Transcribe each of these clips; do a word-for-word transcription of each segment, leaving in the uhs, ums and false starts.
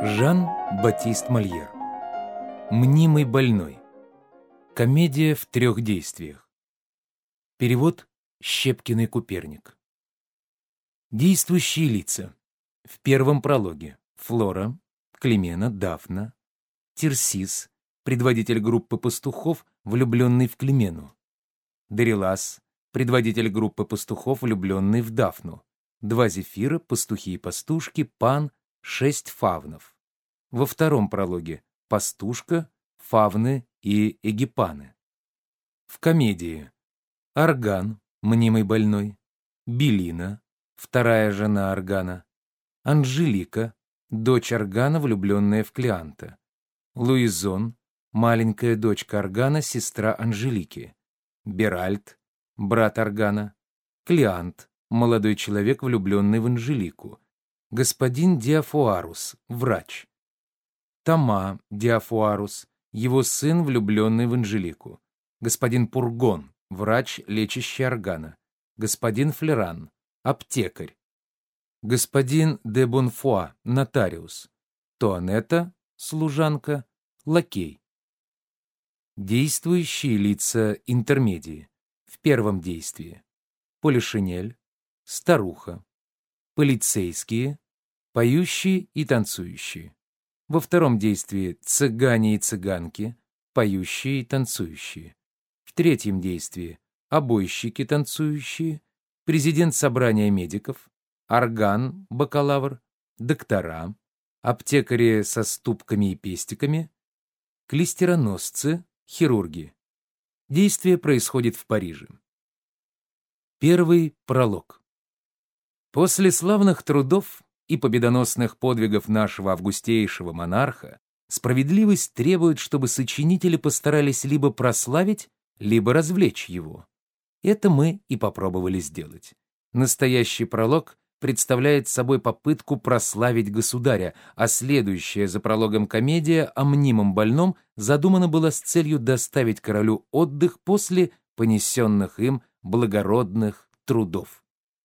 Жан-Батист Мольер. «Мнимый больной». Комедия в трех действиях. Перевод Щепкин и Куперник. Действующие лица. В первом прологе Флора, Климена, Дафна, Тирсис, предводитель группы пастухов, влюбленный в Климену, Дарилас, предводитель группы пастухов, влюбленный в Дафну, два Зефира, пастухи и пастушки, Пан, шесть фавнов. Во втором прологе пастушка, фавны и эгипаны. В комедии Орган, мнимый больной, Белина, вторая жена Органа, Анжелика, дочь Органа, влюбленная в Клеанта, Луизон, маленькая дочка Органа, сестра Анжелики, Беральд, брат Органа, Клеант, молодой человек, влюбленный в Анжелику, господин Диафуарус, врач, Тома Диафуарус, его сын, влюбленный в Анжелику, господин Пургон, врач, лечащий Органа, господин Флеран, аптекарь, господин де Бонфуа, нотариус, Туанетта, служанка, лакей. Действующие лица интермедии. В первом действии Полишинель, старуха, полицейские, поющие и танцующие. Во втором действии цыгане и цыганки, поющие и танцующие. В третьем действии обойщики танцующие, президент собрания медиков, орган, бакалавр, доктора, аптекари со ступками и пестиками, клистероносцы, хирурги. Действие происходит в Париже. Первый пролог. После славных трудов и победоносных подвигов нашего августейшего монарха справедливость требует, чтобы сочинители постарались либо прославить, либо развлечь его. Это мы и попробовали сделать. Настоящий пролог представляет собой попытку прославить государя, а следующая за прологом комедия о мнимом больном задумана была с целью доставить королю отдых после понесенных им благородных трудов.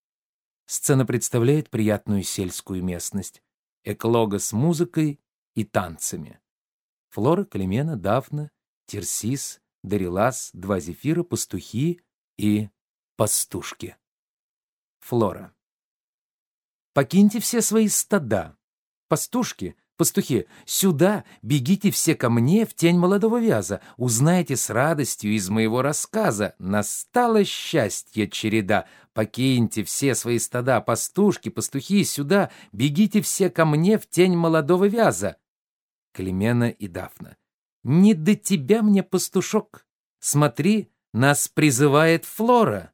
Сцена представляет приятную сельскую местность, эклога с музыкой и танцами. Флора, Климена, Дафна, Тирсис, Дарилас, два Зефира, пастухи и пастушки. Флора. Покиньте все свои стада. Пастушки, пастухи, сюда, бегите все ко мне в тень молодого вяза, узнайте с радостью из моего рассказа. Настало счастье череда. Покиньте все свои стада, пастушки, пастухи, сюда, бегите все ко мне в тень молодого вяза. Климена и Дафна. Не до тебя мне, пастушок. Смотри, нас призывает Флора.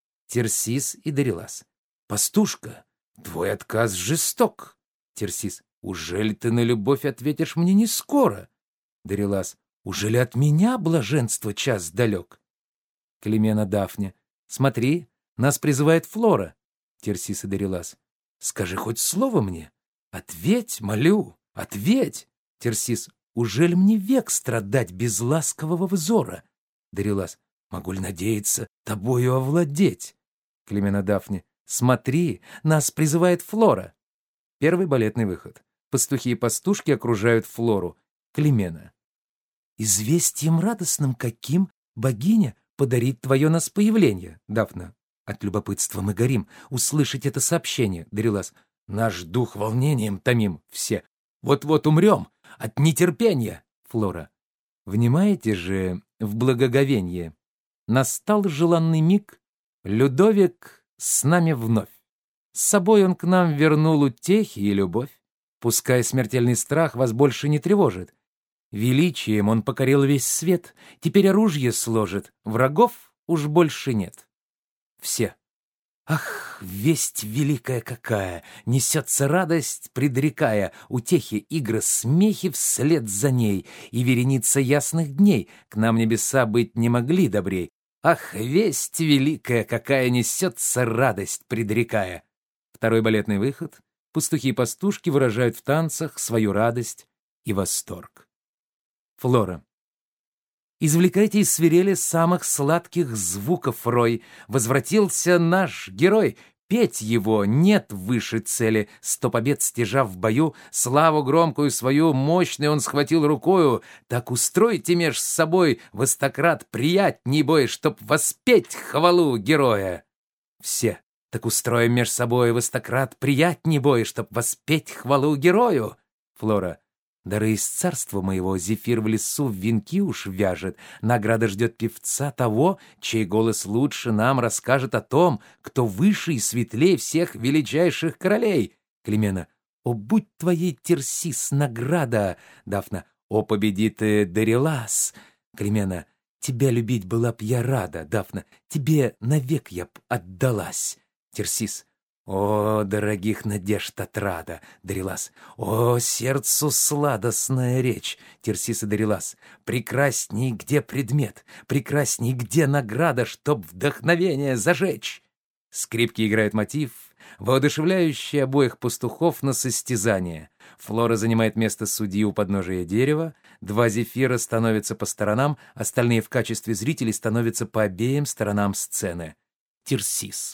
Тирсис и Дарилас. Пастушка, твой отказ жесток. Тирсис. Ужели ты на любовь ответишь мне не скоро? Дарилас. Ужели от меня блаженство час далек? Климена Дафне. Смотри, нас призывает Флора. Тирсис и Дарилас. Скажи хоть слово мне. Ответь, молю, ответь. Тирсис. Ужели мне век страдать без ласкового взора? Дарилас. Могу ли надеяться тобою овладеть? Климена Дафне. Смотри, нас призывает Флора. Первый балетный выход. Пастухи и пастушки окружают Флору. Климена. Известием радостным каким богиня подарит твое нас появление? Дафна. От любопытства мы горим. Услышать это сообщение. Дарилас. Наш дух волнением томим все. Вот-вот умрем от нетерпения. Флора. Внимаете же в благоговенье. Настал желанный миг. Людовик с нами вновь. С собой он к нам вернул утехи и любовь. Пускай смертельный страх вас больше не тревожит. Величием он покорил весь свет. Теперь оружие сложит. Врагов уж больше нет. Все. Ах, весть великая какая! Несется радость, предрекая утехи, игры, смехи вслед за ней, и вереница ясных дней к нам небеса быть не могли добрей. Ах, весть великая какая! Несется радость, предрекая. Второй балетный выход. Пастухи и пастушки выражают в танцах свою радость и восторг. Флора. Извлекайте из свирели самых сладких звуков рой. Возвратился наш герой. воспеть его нет выше цели. Сто побед стяжав в бою, славу громкую свою, мощный он схватил рукою. Так устройте меж собой, востократ, приятней бой, чтоб воспеть хвалу героя. Все. Так устроим меж собой, востократ, приятней бой, чтоб воспеть хвалу герою. Флора. Дары из царства моего зефир в лесу в венки уж вяжет. Награда ждет певца того, чей голос лучше нам расскажет о том, кто выше и светлей всех величайших королей. Климена. О, будь твоей, Тирсис, награда. Дафна. О, победи ты, Дарилас. Климена. Тебя любить была б я рада. Дафна. Тебе навек я б отдалась. Тирсис. О, дорогих надежд отрада. Дарилас. О, сердцу сладостная речь. Тирсис и Дарилас. Прекрасней где предмет, прекрасней где награда, чтоб вдохновение зажечь. Скрипки играют мотив, воодушевляющий обоих пастухов на состязание. Флора занимает место судьи у подножия дерева, два зефира становятся по сторонам, остальные в качестве зрителей становятся по обеим сторонам сцены. Тирсис.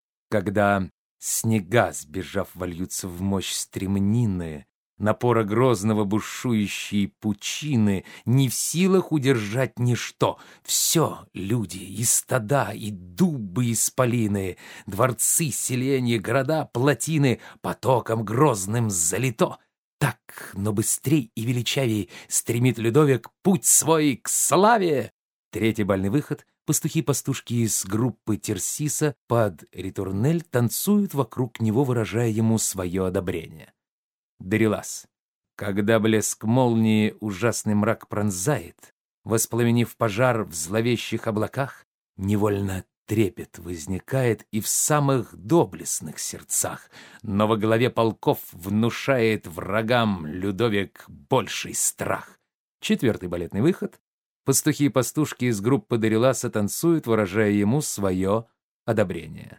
Когда снега, сбежав, вольются в мощь стремнины, напора грозного бушующей пучины, не в силах удержать ничто. Все, люди, и стада, и дубы исполины, дворцы, селения, города, плотины, потоком грозным залито. Так, но быстрей и величавей стремит Людовик путь свой к славе. Третий бальный выход. Пастухи-пастушки из группы Тирсиса под ритурнель танцуют вокруг него, выражая ему свое одобрение. Дарилас. Когда блеск молнии ужасный мрак пронзает, воспламенив пожар в зловещих облаках, невольно трепет возникает и в самых доблестных сердцах, но во главе полков внушает врагам Людовик больший страх. Четвертый балетный выход. Пастухи и пастушки из группы Дариласа танцуют, выражая ему свое одобрение.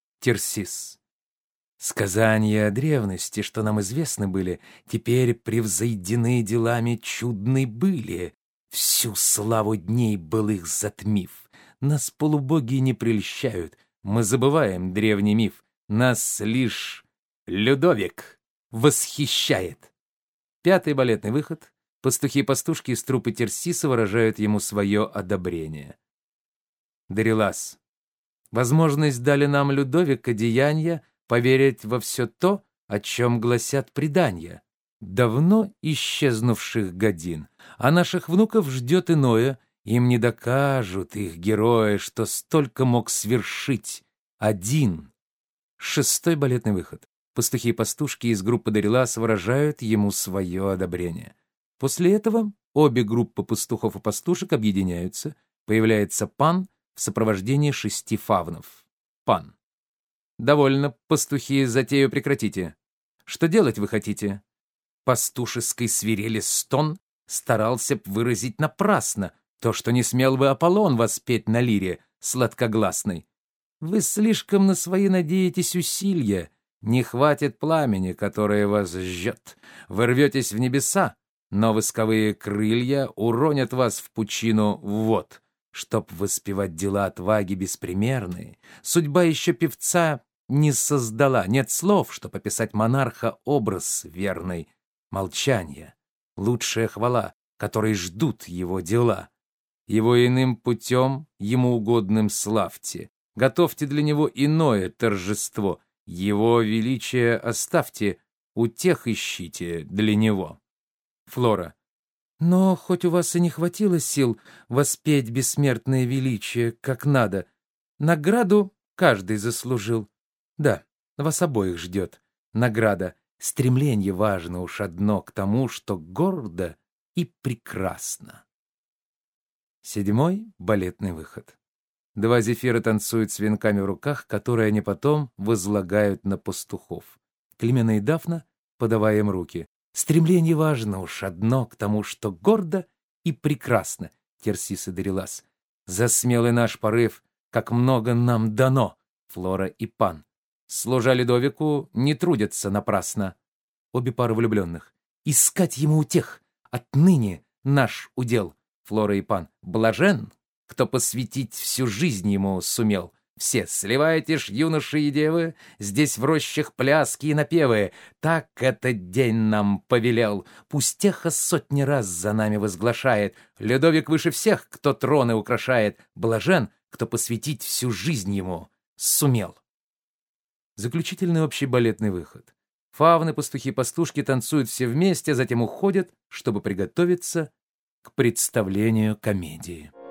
Тирсис. Сказания о древности, что нам известны были, теперь превзойдены делами чудной были, всю славу дней былых затмив. Нас полубоги не прельщают, мы забываем древний миф, нас лишь Людовик восхищает. Пятый балетный выход. Пастухи и пастушки из труппы Тирсиса выражают ему свое одобрение. Дарилас. Возможность дали нам, Людовика, деяния поверить во все то, о чем гласят предания, давно исчезнувших годин, а наших внуков ждет иное, им не докажут их герои, что столько мог свершить один. Шестой балетный выход. Пастухи и пастушки из группы Дарилас выражают ему свое одобрение. После этого обе группы пастухов и пастушек объединяются, появляется пан в сопровождении шести фавнов. Пан. Довольно, пастухи, затею прекратите. Что делать вы хотите? Пастушеской свирели стон старался б выразить напрасно то, что не смел бы Аполлон воспеть на лире сладкогласной. Вы слишком на свои надеетесь усилия, не хватит пламени, которое вас жжет. Вы рветесь в небеса, но восковые крылья уронят вас в пучину вод. Чтоб воспевать дела отваги беспримерные, судьба еще певца не создала. Нет слов, чтоб описать монарха образ верный. Молчание — лучшая хвала, которой ждут его дела. Его иным путем, ему угодным славьте. Готовьте для него иное торжество. Его величие оставьте, утех ищите для него. Флора. Но хоть у вас и не хватило сил воспеть бессмертное величие как надо, награду каждый заслужил. Да, вас обоих ждет награда. Стремление важно уж одно к тому, что гордо и прекрасно. Седьмой балетный выход. Два зефира танцуют с венками в руках, которые они потом возлагают на пастухов. Климена и Дафна, подавая им руки. Стремление важно уж одно к тому, что гордо и прекрасно. Тирсис и Дарилас. За смелый наш порыв, как много нам дано. Флора и Пан. Служа Людовику, не трудятся напрасно. Обе пары влюбленных. Искать ему утех, отныне наш удел. Флора и Пан. Блажен, кто посвятить всю жизнь ему сумел. Все сливайте ж, юноши и девы, здесь в рощах пляски и напевы. Так этот день нам повелел, пусть эхо сотни раз за нами возглашает. Людовик выше всех, кто троны украшает, блажен, кто посвятить всю жизнь ему сумел. Заключительный общий балетный выход. Фавны, пастухи, пастушки танцуют все вместе, а затем уходят, чтобы приготовиться к представлению комедии.